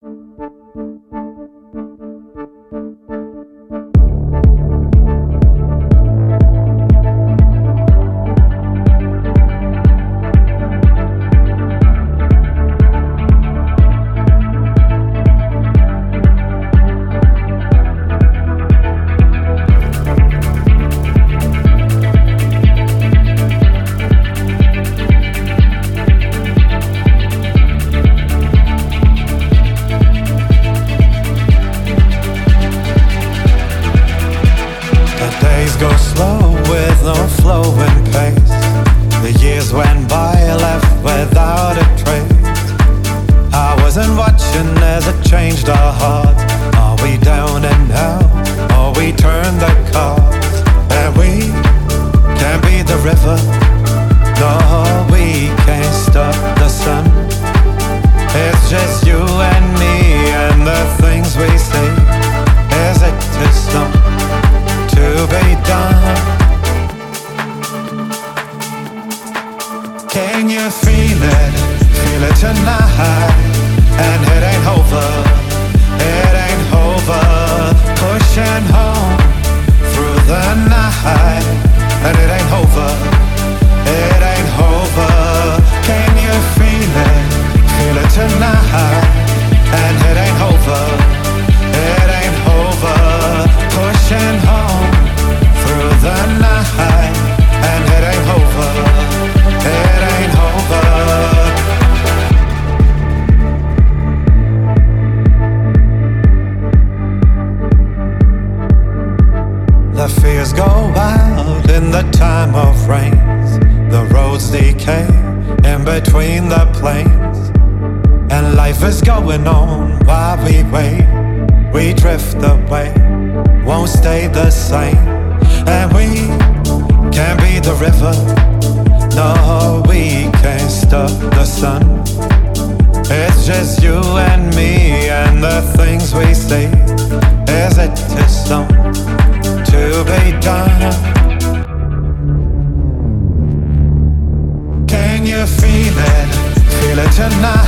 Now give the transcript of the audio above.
Go slow with no flowing pace. The years went by, left without a trace. I wasn't watching as it changed our hearts. Are we down and out, or we turned the cards? And we can't beat the river, no, we can't stop the sun. It's just you and me and the things we say. Is it too slow to be done? Can you feel it? Feel it tonight. And it ain't over, it ain't over. Pushing home through the night. And it ain't over, it ain't over. Can you feel it? Feel it tonight. And it ain't over, it ain't over. Pushing home through the night, and it ain't over, it ain't over. The fears go wild in the time of rains. The roads decay in between the plains, and life is going on while we wait. We drift away, won't stay the same. And we can't beat the river, no, we can't stop the sun. It's just you and me and the things we say. Is it too slow to be done? Can you feel it? Feel it tonight.